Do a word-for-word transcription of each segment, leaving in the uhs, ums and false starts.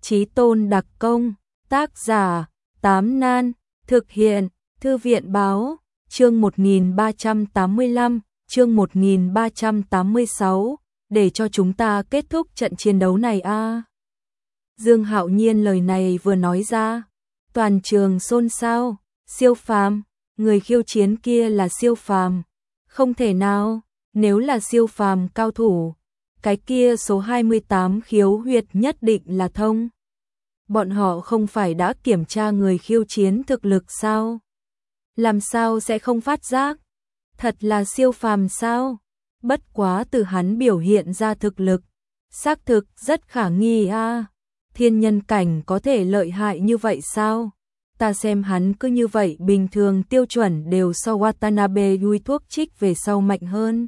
Chí Tôn đặc công, tác giả, Tám Nan, thực hiện, Thư viện báo, chương một nghìn ba trăm tám mươi lăm, chương một nghìn ba trăm tám mươi sáu, để cho chúng ta kết thúc trận chiến đấu này a. À. Dương Hạo Nhiên lời này vừa nói ra, toàn trường xôn xao, siêu phàm, người khiêu chiến kia là siêu phàm, không thể nào, nếu là siêu phàm cao thủ, cái kia số hai mươi tám khiếu huyệt nhất định là thông. Bọn họ không phải đã kiểm tra người khiêu chiến thực lực sao? Làm sao sẽ không phát giác? Thật là siêu phàm sao? Bất quá từ hắn biểu hiện ra thực lực, xác thực rất khả nghi a. À. Thiên nhân cảnh có thể lợi hại như vậy sao? Ta xem hắn cứ như vậy bình thường tiêu chuẩn đều so Watanabe Yui thuốc trích về sau mạnh hơn.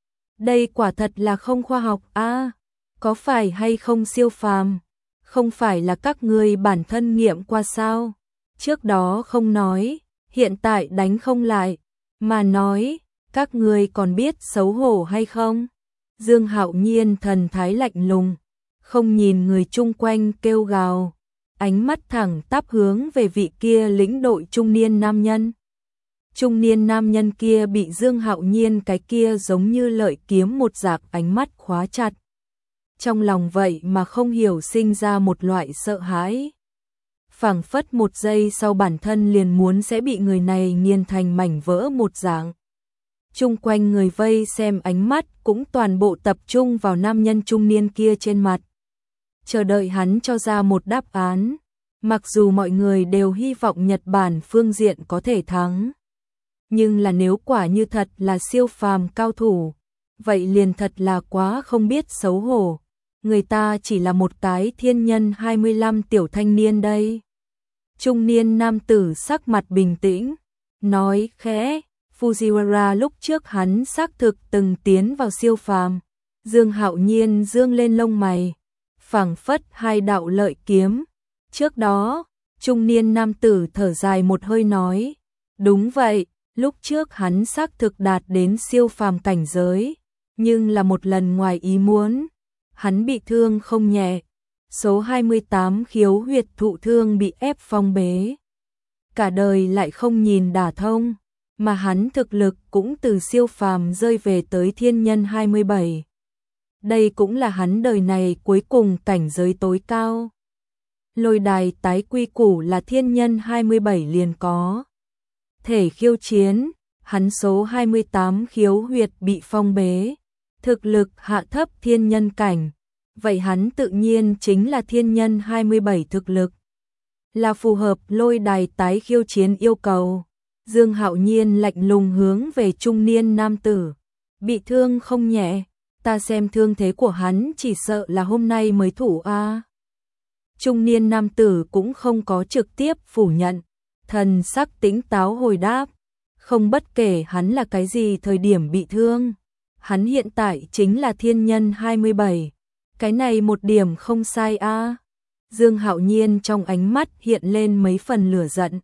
Đây quả thật là không khoa học a. À, có phải hay không siêu phàm? Không phải là các ngươi bản thân nghiệm qua sao? Trước đó không nói, hiện tại đánh không lại, mà nói, các ngươi còn biết xấu hổ hay không? Dương Hạo Nhiên thần thái lạnh lùng, không nhìn người chung quanh kêu gào, ánh mắt thẳng tắp hướng về vị kia lĩnh đội trung niên nam nhân. Trung niên nam nhân kia bị Dương Hạo Nhiên cái kia giống như lợi kiếm một dạng ánh mắt khóa chặt. Trong lòng vậy mà không hiểu sinh ra một loại sợ hãi. Phảng phất một giây sau bản thân liền muốn sẽ bị người này nghiền thành mảnh vỡ một dạng. Chung quanh người vây xem ánh mắt cũng toàn bộ tập trung vào nam nhân trung niên kia trên mặt. Chờ đợi hắn cho ra một đáp án. Mặc dù mọi người đều hy vọng Nhật Bản phương diện có thể thắng. Nhưng là nếu quả như thật là siêu phàm cao thủ, vậy liền thật là quá không biết xấu hổ. Người ta chỉ là một cái thiên nhân hai mươi lăm tiểu thanh niên đây. Trung niên nam tử sắc mặt bình tĩnh, nói khẽ, Fujiwara lúc trước hắn xác thực từng tiến vào siêu phàm. Dương Hạo Nhiên dương lên lông mày, phảng phất hai đạo lợi kiếm. Trước đó, trung niên nam tử thở dài một hơi nói, đúng vậy, lúc trước hắn xác thực đạt đến siêu phàm cảnh giới, nhưng là một lần ngoài ý muốn, hắn bị thương không nhẹ. Số hai mươi tám khiếu huyệt thụ thương bị ép phong bế. Cả đời lại không nhìn đả thông, mà hắn thực lực cũng từ siêu phàm rơi về tới thiên nhân hai mươi bảy. Đây cũng là hắn đời này cuối cùng cảnh giới tối cao. Lôi đài tái quy củ là thiên nhân hai mươi bảy liền có. Thể khiêu chiến, hắn số hai mươi tám khiếu huyệt bị phong bế, thực lực hạ thấp thiên nhân cảnh. Vậy hắn tự nhiên chính là thiên nhân hai mươi bảy thực lực. Là phù hợp lôi đài tái khiêu chiến yêu cầu. Dương Hạo Nhiên lạnh lùng hướng về trung niên nam tử. Bị thương không nhẹ, ta xem thương thế của hắn chỉ sợ là hôm nay mới thủ a. À. Trung niên nam tử cũng không có trực tiếp phủ nhận. Thần sắc tĩnh táo hồi đáp. Không bất kể hắn là cái gì thời điểm bị thương. Hắn hiện tại chính là thiên nhân hai mươi bảy. Cái này một điểm không sai a. À. Dương Hạo Nhiên trong ánh mắt hiện lên mấy phần lửa giận.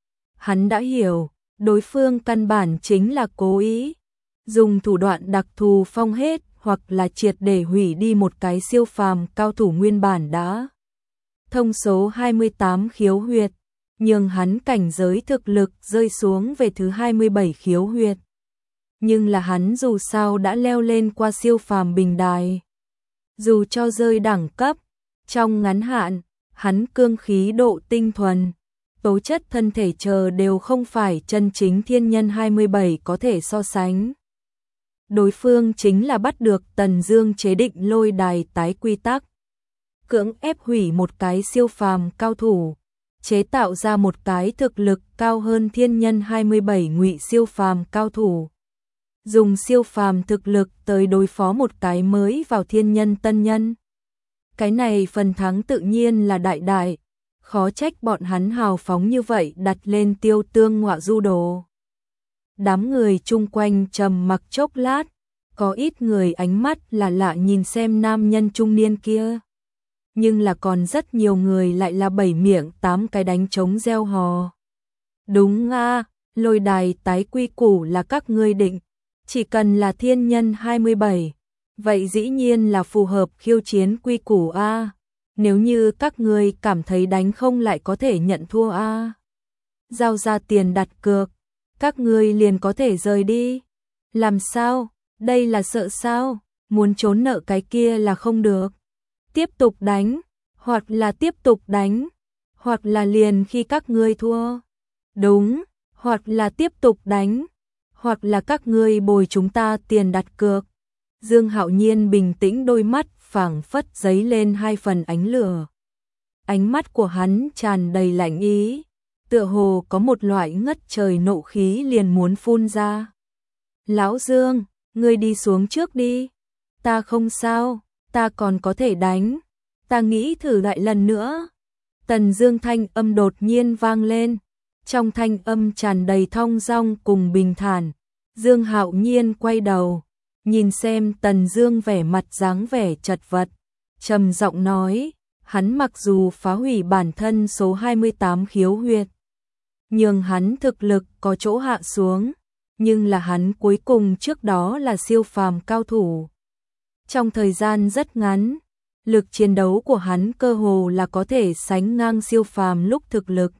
Hắn đã hiểu, đối phương căn bản chính là cố ý, dùng thủ đoạn đặc thù phong hết hoặc là triệt để hủy đi một cái siêu phàm cao thủ nguyên bản đã thông số hai mươi tám khiếu huyệt, nhưng hắn cảnh giới thực lực rơi xuống về thứ hai mươi bảy khiếu huyệt. Nhưng là hắn dù sao đã leo lên qua siêu phàm bình đài. Dù cho rơi đẳng cấp, trong ngắn hạn, hắn cương khí độ tinh thuần, tố chất thân thể chờ đều không phải chân chính thiên nhân hai mươi bảy có thể so sánh. Đối phương chính là bắt được Tần Dương chế định lôi đài tái quy tắc, cưỡng ép hủy một cái siêu phàm cao thủ, chế tạo ra một cái thực lực cao hơn thiên nhân hai mươi bảy ngụy siêu phàm cao thủ. Dùng siêu phàm thực lực tới đối phó một cái mới vào thiên nhân tân nhân. Cái này phần thắng tự nhiên là đại đại, khó trách bọn hắn hào phóng như vậy đặt lên tiêu tương ngọa du đồ. Đám người chung quanh trầm mặc chốc lát, có ít người ánh mắt là lạ nhìn xem nam nhân trung niên kia. Nhưng là còn rất nhiều người lại là bảy miệng tám cái đánh trống reo hò. Đúng a, lôi đài tái quy củ là các ngươi định. Chỉ cần là thiên nhân hai mươi bảy, vậy dĩ nhiên là phù hợp khiêu chiến quy củ a. Nếu như các ngươi cảm thấy đánh không lại có thể nhận thua a. À. Giao ra tiền đặt cược, các ngươi liền có thể rời đi. Làm sao? Đây là sợ sao? Muốn trốn nợ cái kia là không được. Tiếp tục đánh, hoặc là tiếp tục đánh, hoặc là liền khi các ngươi thua. Đúng, hoặc là tiếp tục đánh, hoặc là các ngươi bồi chúng ta tiền đặt cược. Dương Hạo Nhiên bình tĩnh, đôi mắt phảng phất giấy lên hai phần ánh lửa. Ánh mắt của hắn tràn đầy lạnh ý, tựa hồ có một loại ngất trời nộ khí liền muốn phun ra. Lão Dương, ngươi đi xuống trước đi. Ta không sao, ta còn có thể đánh. Ta nghĩ thử lại lần nữa. Tần Dương thanh âm đột nhiên vang lên. Trong thanh âm tràn đầy thong dong cùng bình thản. Dương Hạo Nhiên quay đầu, nhìn xem Tần Dương vẻ mặt dáng vẻ chật vật, trầm giọng nói, hắn mặc dù phá hủy bản thân số hai mươi tám khiếu huyệt, nhưng hắn thực lực có chỗ hạ xuống, nhưng là hắn cuối cùng trước đó là siêu phàm cao thủ. Trong thời gian rất ngắn, lực chiến đấu của hắn cơ hồ là có thể sánh ngang siêu phàm lúc thực lực.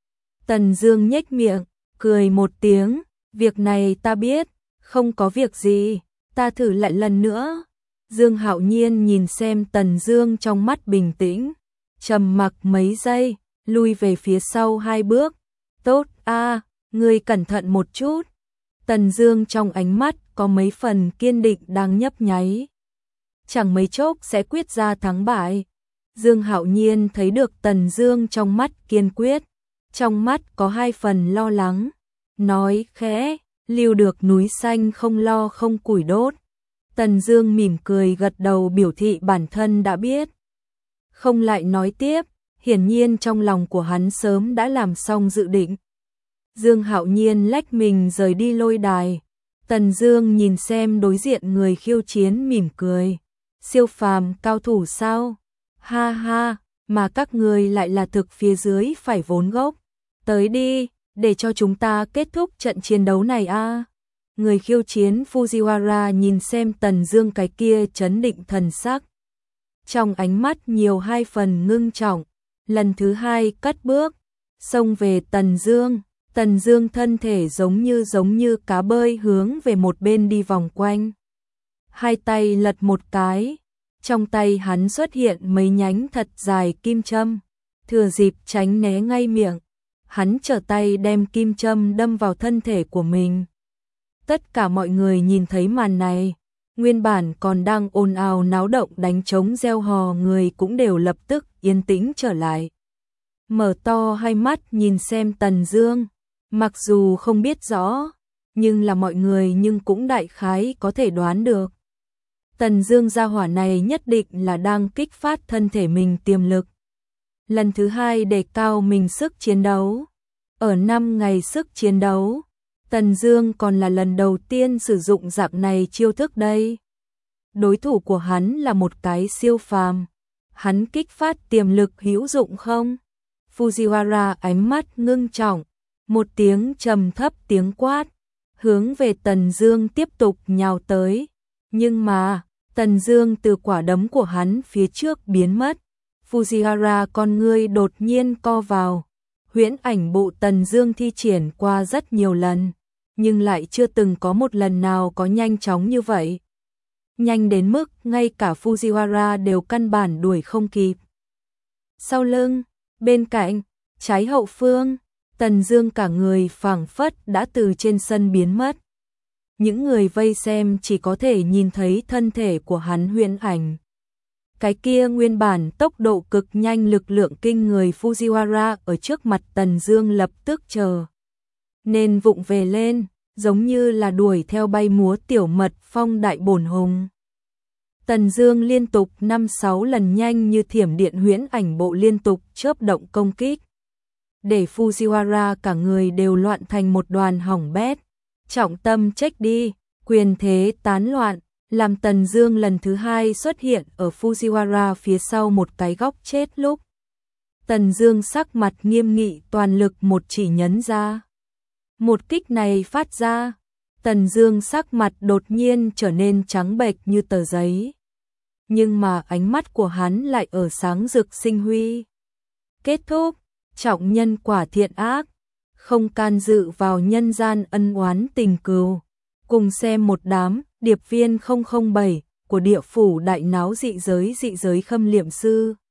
Tần Dương nhếch miệng, cười một tiếng, việc này ta biết, không có việc gì, ta thử lại lần nữa. Dương Hạo Nhiên nhìn xem Tần Dương trong mắt bình tĩnh, trầm mặc mấy giây, lui về phía sau hai bước. Tốt a, à, ngươi cẩn thận một chút. Tần Dương trong ánh mắt có mấy phần kiên định đang nhấp nháy. Chẳng mấy chốc sẽ quyết ra thắng bại. Dương Hạo Nhiên thấy được Tần Dương trong mắt kiên quyết, trong mắt có hai phần lo lắng, nói khẽ, lưu được núi xanh không lo không củi đốt. Tần Dương mỉm cười gật đầu biểu thị bản thân đã biết. Không lại nói tiếp, hiển nhiên trong lòng của hắn sớm đã làm xong dự định. Dương Hạo Nhiên lách mình rời đi lôi đài. Tần Dương nhìn xem đối diện người khiêu chiến mỉm cười. Siêu phàm cao thủ sao? Ha ha, mà các người lại là thực phía dưới phải vốn gốc. Tới đi, để cho chúng ta kết thúc trận chiến đấu này a. À. Người khiêu chiến Fujiwara nhìn xem Tần Dương cái kia trấn định thần sắc. Trong ánh mắt nhiều hai phần ngưng trọng, lần thứ hai cất bước, xông về Tần Dương. Tần Dương thân thể giống như giống như cá bơi hướng về một bên đi vòng quanh. Hai tay lật một cái, trong tay hắn xuất hiện mấy nhánh thật dài kim châm, thừa dịp tránh né ngay miệng, hắn trở tay đem kim châm đâm vào thân thể của mình. Tất cả mọi người nhìn thấy màn này, nguyên bản còn đang ồn ào náo động đánh trống reo hò người cũng đều lập tức yên tĩnh trở lại. Mở to hai mắt nhìn xem Tần Dương, mặc dù không biết rõ, nhưng là mọi người nhưng cũng đại khái có thể đoán được. Tần Dương gia hỏa này nhất định là đang kích phát thân thể mình tiềm lực. Lần thứ hai đề cao mình sức chiến đấu. Ở năm ngày sức chiến đấu, Tần Dương còn là lần đầu tiên sử dụng dạng này chiêu thức đây. Đối thủ của hắn là một cái siêu phàm. Hắn kích phát tiềm lực hữu dụng không? Fujiwara ánh mắt ngưng trọng, một tiếng trầm thấp tiếng quát, hướng về Tần Dương tiếp tục nhào tới. Nhưng mà, Tần Dương từ quả đấm của hắn phía trước biến mất. Fujiwara con ngươi đột nhiên co vào. Huyễn ảnh bộ Tần Dương thi triển qua rất nhiều lần, nhưng lại chưa từng có một lần nào có nhanh chóng như vậy. Nhanh đến mức ngay cả Fujiwara đều căn bản đuổi không kịp. Sau lưng, bên cạnh, trái hậu phương, Tần Dương cả người phảng phất đã từ trên sân biến mất. Những người vây xem chỉ có thể nhìn thấy thân thể của hắn huyễn ảnh. Cái kia nguyên bản tốc độ cực nhanh lực lượng kinh người Fujiwara ở trước mặt Tần Dương lập tức chờ nên vụng về lên, giống như là đuổi theo bay múa tiểu mật phong đại bổn hùng. Tần Dương liên tục năm sáu lần nhanh như thiểm điện huyễn ảnh bộ liên tục chớp động công kích, để Fujiwara cả người đều loạn thành một đoàn hỏng bét. Trọng tâm check đi, quyền thế tán loạn, làm Tần Dương lần thứ hai xuất hiện ở Fujiwara phía sau một cái góc chết lúc. Tần Dương sắc mặt nghiêm nghị toàn lực một chỉ nhấn ra. Một kích này phát ra, Tần Dương sắc mặt đột nhiên trở nên trắng bệch như tờ giấy. nhưng mà ánh mắt của hắn lại ở sáng rực sinh huy. Kết thúc, trọng nhân quả thiện ác, không can dự vào nhân gian ân oán tình cừu. Cùng xem một đám điệp viên không không bảy của địa phủ đại náo dị giới dị giới Khâm Liệm Sư.